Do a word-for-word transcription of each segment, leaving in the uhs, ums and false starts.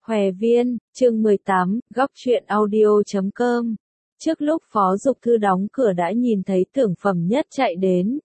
Hòe Viên, chương mười tám, góc truyện audio chấm com. Trước lúc Phó Dục Thư đóng cửa đã nhìn thấy Tưởng Phẩm Nhất chạy đến.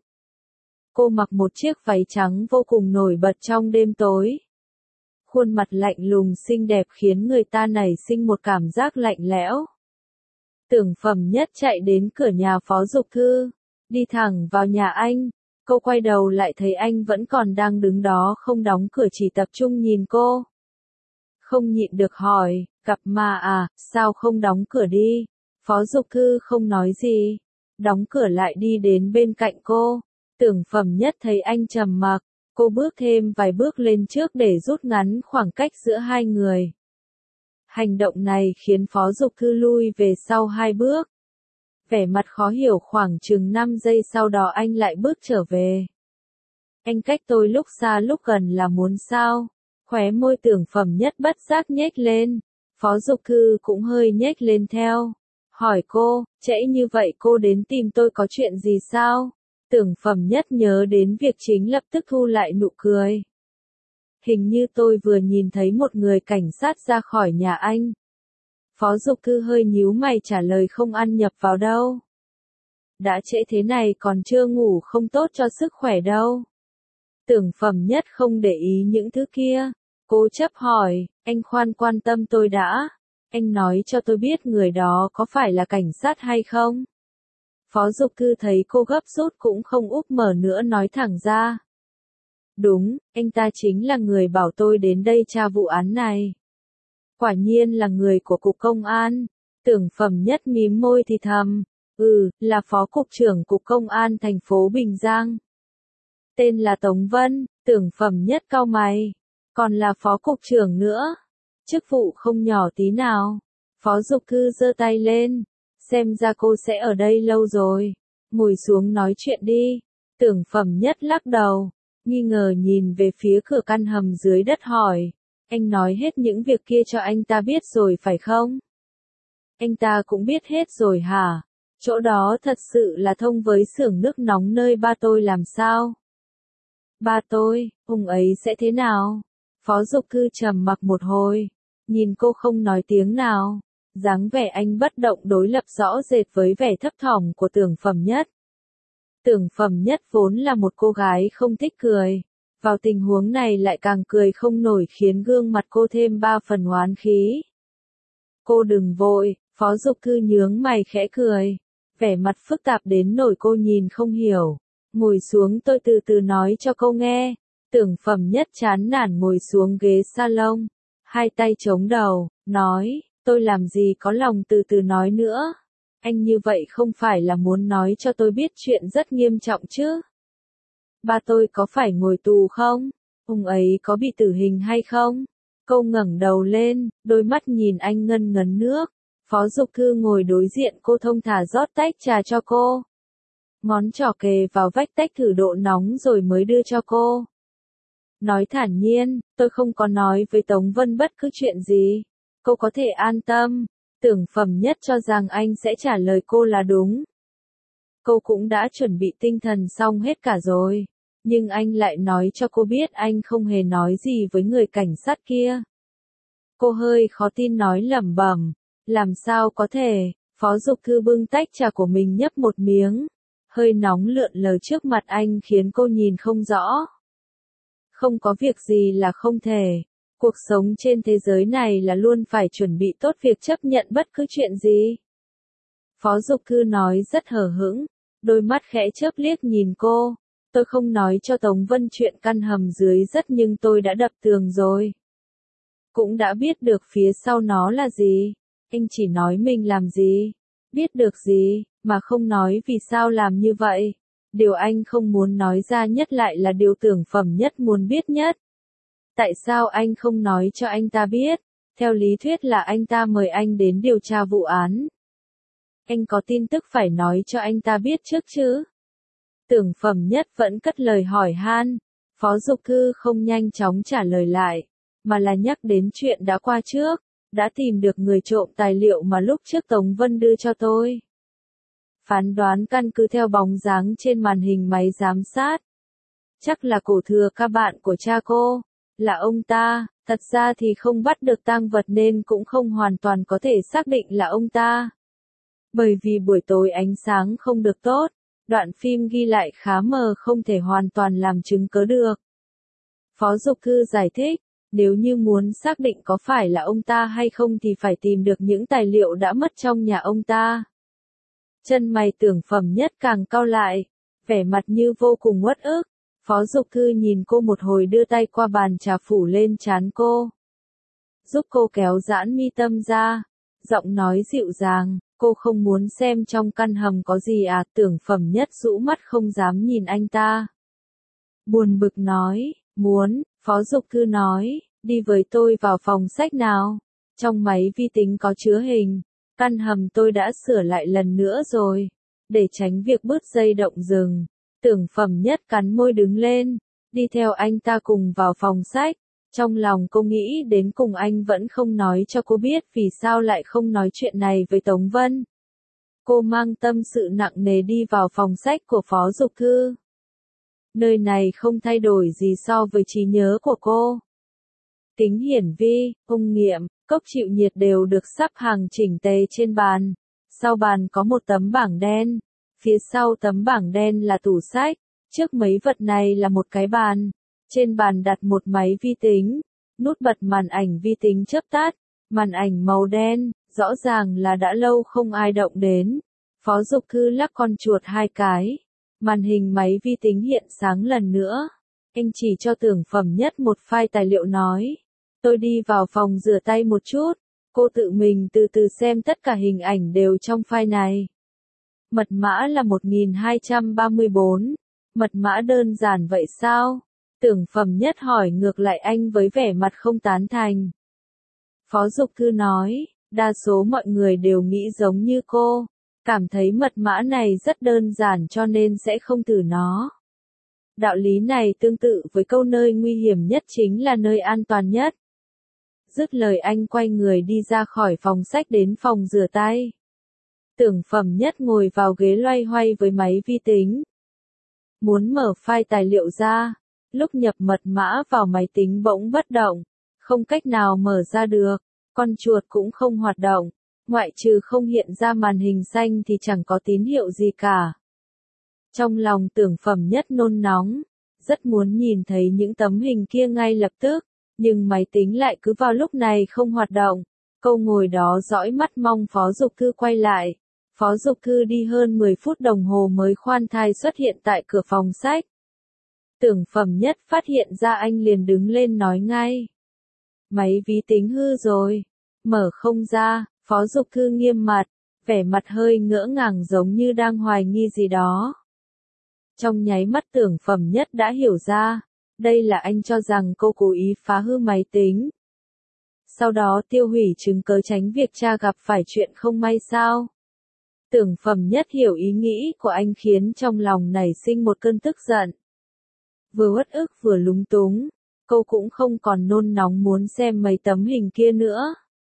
Cô mặc một chiếc váy trắng vô cùng nổi bật trong đêm tối. Khuôn mặt lạnh lùng xinh đẹp khiến người ta nảy sinh một cảm giác lạnh lẽo. Tưởng Phẩm Nhất chạy đến cửa nhà Phó Dục Thư, đi thẳng vào nhà anh. Cô quay đầu lại thấy anh vẫn còn đang đứng đó không đóng cửa chỉ tập trung nhìn cô. Không nhịn được hỏi, gặp ma à, sao không đóng cửa đi? Phó Dục Thư không nói gì, đóng cửa lại đi đến bên cạnh cô. Tưởng Phẩm Nhất thấy anh trầm mặc, cô bước thêm vài bước lên trước để rút ngắn khoảng cách giữa hai người. Hành động này khiến Phó Dục Thư lui về sau hai bước. Vẻ mặt khó hiểu khoảng chừng năm giây sau đó anh lại bước trở về. Anh cách tôi lúc xa lúc gần là muốn sao? Khóe môi Tưởng Phẩm Nhất bất giác nhếch lên. Phó Dục Thư cũng hơi nhếch lên theo. Hỏi cô, trễ như vậy cô đến tìm tôi có chuyện gì sao? Tưởng Phẩm Nhất nhớ đến việc chính lập tức thu lại nụ cười. Hình như tôi vừa nhìn thấy một người cảnh sát ra khỏi nhà anh. Phó Dục Thư hơi nhíu mày trả lời không ăn nhập vào đâu. Đã trễ thế này còn chưa ngủ không tốt cho sức khỏe đâu. Tưởng Phẩm Nhất không để ý những thứ kia. Cố chấp hỏi, anh khoan quan tâm tôi đã. Anh nói cho tôi biết người đó có phải là cảnh sát hay không? Phó Dục Thư thấy cô gấp rút cũng không úp mở nữa nói thẳng ra. Đúng, anh ta chính là người bảo tôi đến đây tra vụ án này. Quả nhiên là người của Cục Công an. Tưởng Phẩm Nhất mím môi thì thầm. Ừ, là Phó Cục trưởng Cục Công an thành phố Bình Giang. Tên là Tống Vân. Tưởng Phẩm Nhất cau mày. Còn là Phó Cục trưởng nữa. Chức vụ không nhỏ tí nào. Phó Dục Thư giơ tay lên. Xem ra cô sẽ ở đây lâu rồi. Ngồi xuống nói chuyện đi. Tưởng Phẩm Nhất lắc đầu. Nghi ngờ nhìn về phía cửa căn hầm dưới đất hỏi. Anh nói hết những việc kia cho anh ta biết rồi phải không? Anh ta cũng biết hết rồi hả? Chỗ đó thật sự là thông với xưởng nước nóng nơi ba tôi làm sao? Ba tôi, ông ấy sẽ thế nào? Phó Dục Thư trầm mặc một hồi, nhìn cô không nói tiếng nào, dáng vẻ anh bất động đối lập rõ rệt với vẻ thấp thỏm của Tưởng Phẩm Nhất. Tưởng Phẩm Nhất vốn là một cô gái không thích cười, vào tình huống này lại càng cười không nổi khiến gương mặt cô thêm ba phần oán khí. Cô đừng vội, Phó Dục Thư nhướng mày khẽ cười, vẻ mặt phức tạp đến nỗi cô nhìn không hiểu. Ngồi xuống tôi từ từ nói cho cô nghe. Tưởng Phẩm Nhất chán nản ngồi xuống ghế salon, hai tay chống đầu, nói, tôi làm gì có lòng từ từ nói nữa. Anh như vậy không phải là muốn nói cho tôi biết chuyện rất nghiêm trọng chứ. Ba tôi có phải ngồi tù không? Ông ấy có bị tử hình hay không? Cô ngẩng đầu lên, đôi mắt nhìn anh ngân ngấn nước. Phó Dục Thư ngồi đối diện cô thông thả rót tách trà cho cô. Ngón trỏ kề vào vách tách thử độ nóng rồi mới đưa cho cô. Nói thản nhiên, tôi không có nói với Tống Vân bất cứ chuyện gì. Cô có thể an tâm. Tưởng Phẩm Nhất cho rằng anh sẽ trả lời cô là đúng. Cô cũng đã chuẩn bị tinh thần xong hết cả rồi. Nhưng anh lại nói cho cô biết anh không hề nói gì với người cảnh sát kia. Cô hơi khó tin nói lẩm bẩm. Làm sao có thể? Phó Dục Thư bưng tách trà của mình nhấp một miếng. Hơi nóng lượn lờ trước mặt anh khiến cô nhìn không rõ. Không có việc gì là không thể. Cuộc sống trên thế giới này là luôn phải chuẩn bị tốt việc chấp nhận bất cứ chuyện gì. Phó Dục Thư nói rất hờ hững, đôi mắt khẽ chớp liếc nhìn cô. Tôi không nói cho Tống Vân chuyện căn hầm dưới rất nhưng tôi đã đập tường rồi. Cũng đã biết được phía sau nó là gì. Anh chỉ nói mình làm gì, biết được gì, mà không nói vì sao làm như vậy. Điều anh không muốn nói ra nhất lại là điều Tưởng Phẩm Nhất muốn biết nhất. Tại sao anh không nói cho anh ta biết? Theo lý thuyết là anh ta mời anh đến điều tra vụ án. Anh có tin tức phải nói cho anh ta biết trước chứ? Tưởng Phẩm Nhất vẫn cất lời hỏi han. Phó Dục Thư không nhanh chóng trả lời lại, mà là nhắc đến chuyện đã qua trước. Đã tìm được người trộm tài liệu mà lúc trước Tống Vân đưa cho tôi. Phán đoán căn cứ theo bóng dáng trên màn hình máy giám sát. Chắc là cổ thừa ca bạn của cha cô. Là ông ta, thật ra thì không bắt được tang vật nên cũng không hoàn toàn có thể xác định là ông ta. Bởi vì buổi tối ánh sáng không được tốt, đoạn phim ghi lại khá mờ không thể hoàn toàn làm chứng cớ được. Phó Dục Thư giải thích, nếu như muốn xác định có phải là ông ta hay không thì phải tìm được những tài liệu đã mất trong nhà ông ta. Chân mày Tưởng Phẩm Nhất càng cau lại, vẻ mặt như vô cùng uất ức. Phó Dục Thư nhìn cô một hồi đưa tay qua bàn trà phủ lên trán cô. Giúp cô kéo giãn mi tâm ra, giọng nói dịu dàng, cô không muốn xem trong căn hầm có gì à? Tưởng Phẩm Nhất rũ mắt không dám nhìn anh ta. Buồn bực nói, muốn, Phó Dục Thư nói, đi với tôi vào phòng sách nào. Trong máy vi tính có chứa hình, căn hầm tôi đã sửa lại lần nữa rồi, để tránh việc bứt dây động rừng. Tưởng Phẩm Nhất cắn môi đứng lên, đi theo anh ta cùng vào phòng sách. Trong lòng cô nghĩ đến cùng anh vẫn không nói cho cô biết vì sao lại không nói chuyện này với Tống Vân. Cô mang tâm sự nặng nề đi vào phòng sách của Phó Dục Thư. Nơi này không thay đổi gì so với trí nhớ của cô. Kính hiển vi, ung nghiệm, cốc chịu nhiệt đều được sắp hàng chỉnh tề trên bàn. Sau bàn có một tấm bảng đen. Phía sau tấm bảng đen là tủ sách. Trước mấy vật này là một cái bàn. Trên bàn đặt một máy vi tính. Nút bật màn ảnh vi tính chớp tắt. Màn ảnh màu đen, rõ ràng là đã lâu không ai động đến. Phó Dục Thư lắc con chuột hai cái. Màn hình máy vi tính hiện sáng lần nữa. Anh chỉ cho Tưởng Phẩm Nhất một file tài liệu nói. Tôi đi vào phòng rửa tay một chút. Cô tự mình từ từ xem tất cả hình ảnh đều trong file này. Mật mã là một nghìn hai trăm ba mươi bốn. Mật mã đơn giản vậy sao? Tưởng Phẩm Nhất hỏi ngược lại anh với vẻ mặt không tán thành. Phó Dục Thư nói, đa số mọi người đều nghĩ giống như cô. Cảm thấy mật mã này rất đơn giản cho nên sẽ không thử nó. Đạo lý này tương tự với câu nơi nguy hiểm nhất chính là nơi an toàn nhất. Dứt lời anh quay người đi ra khỏi phòng sách đến phòng rửa tay. Tưởng Phẩm Nhất ngồi vào ghế loay hoay với máy vi tính. Muốn mở file tài liệu ra, lúc nhập mật mã vào máy tính bỗng bất động, không cách nào mở ra được, con chuột cũng không hoạt động, ngoại trừ không hiện ra màn hình xanh thì chẳng có tín hiệu gì cả. Trong lòng Tưởng Phẩm Nhất nôn nóng, rất muốn nhìn thấy những tấm hình kia ngay lập tức, nhưng máy tính lại cứ vào lúc này không hoạt động. Cô ngồi đó dõi mắt mong Phó Dục Thư quay lại. Phó Dục Thư đi hơn mười phút đồng hồ mới khoan thai xuất hiện tại cửa phòng sách. Tưởng Phẩm Nhất phát hiện ra anh liền đứng lên nói ngay. Máy vi tính hư rồi. Mở không ra. Phó Dục Thư nghiêm mặt, vẻ mặt hơi ngỡ ngàng giống như đang hoài nghi gì đó. Trong nháy mắt Tưởng Phẩm Nhất đã hiểu ra, đây là anh cho rằng cô cố ý phá hư máy tính. Sau đó tiêu hủy chứng cớ tránh việc cha gặp phải chuyện không may sao. Tưởng Phẩm Nhất hiểu ý nghĩ của anh khiến trong lòng nảy sinh một cơn tức giận. Vừa uất ức vừa lúng túng, cô cũng không còn nôn nóng muốn xem mấy tấm hình kia nữa.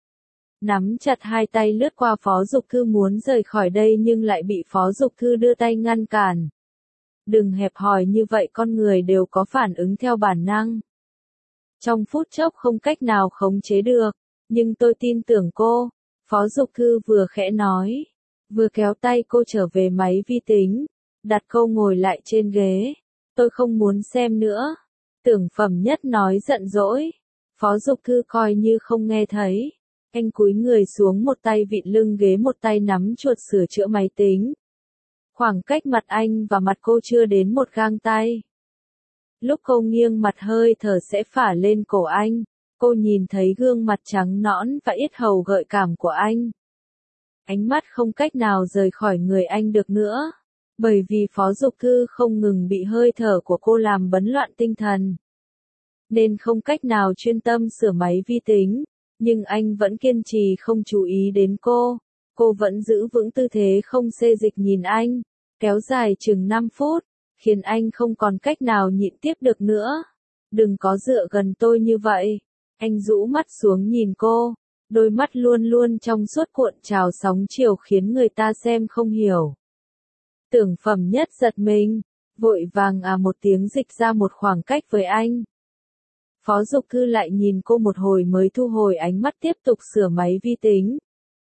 Nắm chặt hai tay lướt qua Phó Dục Thư muốn rời khỏi đây nhưng lại bị Phó Dục Thư đưa tay ngăn cản. Đừng hẹp hòi như vậy, con người đều có phản ứng theo bản năng. Trong phút chốc không cách nào khống chế được, nhưng tôi tin tưởng cô, Phó Dục Thư vừa khẽ nói, vừa kéo tay cô trở về máy vi tính, đặt cô ngồi lại trên ghế. Tôi không muốn xem nữa. Tưởng Phẩm Nhất nói giận dỗi. Phó Dục Thư coi như không nghe thấy. Anh cúi người xuống, một tay vịn lưng ghế, một tay nắm chuột sửa chữa máy tính. Khoảng cách mặt anh và mặt cô chưa đến một gang tay. Lúc cô nghiêng mặt hơi thở sẽ phả lên cổ anh, cô nhìn thấy gương mặt trắng nõn và yết hầu gợi cảm của anh. Ánh mắt không cách nào rời khỏi người anh được nữa, bởi vì Phó Dục Thư không ngừng bị hơi thở của cô làm bấn loạn tinh thần. Nên không cách nào chuyên tâm sửa máy vi tính, nhưng anh vẫn kiên trì không chú ý đến cô. Cô vẫn giữ vững tư thế không xê dịch nhìn anh, kéo dài chừng năm phút, khiến anh không còn cách nào nhịn tiếp được nữa. Đừng có dựa gần tôi như vậy. Anh rũ mắt xuống nhìn cô, đôi mắt luôn luôn trong suốt cuộn trào sóng chiều khiến người ta xem không hiểu. Tưởng Phẩm Nhất giật mình, vội vàng à một tiếng dịch ra một khoảng cách với anh. Phó Dục Thư lại nhìn cô một hồi mới thu hồi ánh mắt tiếp tục sửa máy vi tính.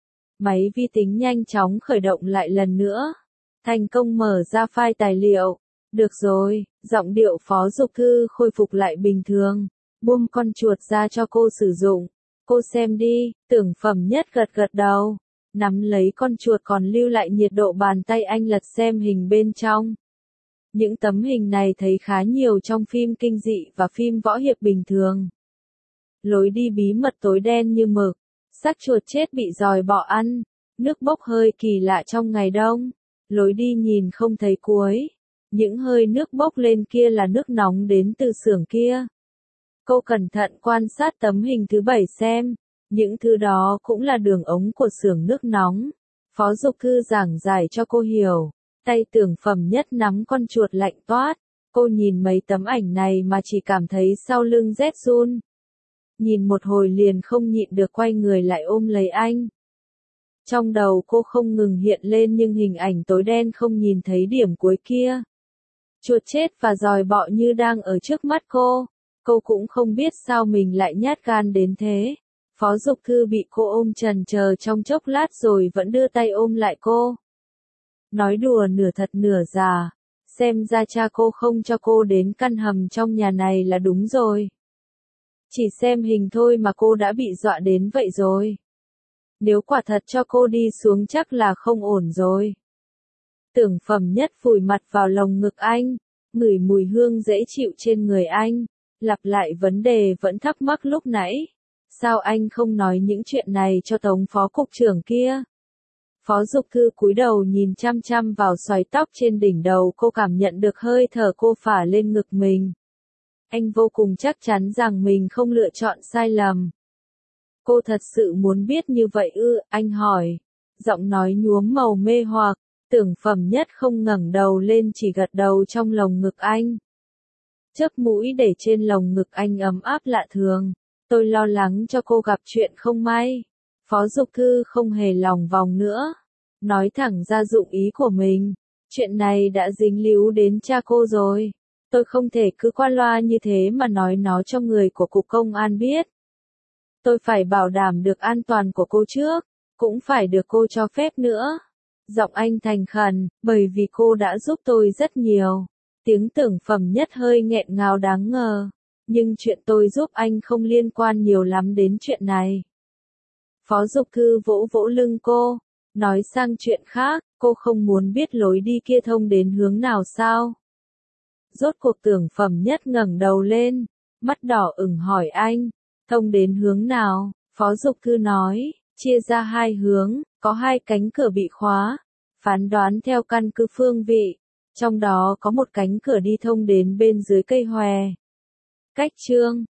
Máy vi tính nhanh chóng khởi động lại lần nữa. Thành công mở ra file tài liệu. Được rồi, giọng điệu Phó Dục Thư khôi phục lại bình thường. Buông con chuột ra cho cô sử dụng. Cô xem đi, Tưởng Phẩm Nhất gật gật đầu. Nắm lấy con chuột còn lưu lại nhiệt độ bàn tay anh lật xem hình bên trong. Những tấm hình này thấy khá nhiều trong phim kinh dị và phim võ hiệp bình thường. Lối đi bí mật tối đen như mực, xác chuột chết bị giòi bọ ăn, nước bốc hơi kỳ lạ trong ngày đông, lối đi nhìn không thấy cuối. Những hơi nước bốc lên kia là nước nóng đến từ xưởng kia. Cô cẩn thận quan sát tấm hình thứ bảy xem, những thứ đó cũng là đường ống của xưởng nước nóng. Phó Dục Thư giảng giải cho cô hiểu. Tay Tưởng Phẩm Nhất nắm con chuột lạnh toát. Cô nhìn mấy tấm ảnh này mà chỉ cảm thấy sau lưng rét run. Nhìn một hồi liền không nhịn được quay người lại ôm lấy anh. Trong đầu cô không ngừng hiện lên nhưng hình ảnh tối đen không nhìn thấy điểm cuối kia. Chuột chết và giòi bọ như đang ở trước mắt cô. Cô cũng không biết sao mình lại nhát gan đến thế. Phó Dục Thư bị cô ôm chần chờ trong chốc lát rồi vẫn đưa tay ôm lại cô. Nói đùa nửa thật nửa giả, xem ra cha cô không cho cô đến căn hầm trong nhà này là đúng rồi. Chỉ xem hình thôi mà cô đã bị dọa đến vậy rồi. Nếu quả thật cho cô đi xuống chắc là không ổn rồi. Tưởng Phẩm Nhất vùi mặt vào lồng ngực anh, ngửi mùi hương dễ chịu trên người anh, lặp lại vấn đề vẫn thắc mắc lúc nãy. Sao anh không nói những chuyện này cho Tống phó cục trưởng kia? Phó Dục Thư cúi đầu nhìn chăm chăm vào xoài tóc trên đỉnh đầu, cô cảm nhận được hơi thở cô phả lên ngực mình. Anh vô cùng chắc chắn rằng mình không lựa chọn sai lầm. Cô thật sự muốn biết như vậy ư? Anh hỏi. Giọng nói nhuốm màu mê hoặc. Tưởng Phẩm Nhất không ngẩng đầu lên chỉ gật đầu trong lồng ngực anh. Chớp mũi để trên lồng ngực anh ấm áp lạ thường. Tôi lo lắng cho cô gặp chuyện không may. Phó Dục Thư không hề lòng vòng nữa. Nói thẳng ra dụng ý của mình. Chuyện này đã dính líu đến cha cô rồi. Tôi không thể cứ qua loa như thế mà nói nó cho người của cục công an biết. Tôi phải bảo đảm được an toàn của cô trước. Cũng phải được cô cho phép nữa. Giọng anh thành khẩn, bởi vì cô đã giúp tôi rất nhiều. Tiếng Tưởng Phẩm Nhất hơi nghẹn ngào đáng ngờ. Nhưng chuyện tôi giúp anh không liên quan nhiều lắm đến chuyện này. Phó Dục Thư vỗ vỗ lưng cô, nói sang chuyện khác, cô không muốn biết lối đi kia thông đến hướng nào sao? Rốt cuộc Tưởng Phẩm Nhất ngẩng đầu lên, mắt đỏ ửng hỏi anh, thông đến hướng nào? Phó Dục Thư nói, chia ra hai hướng, có hai cánh cửa bị khóa, phán đoán theo căn cứ phương vị, trong đó có một cánh cửa đi thông đến bên dưới cây hòe. Cách chương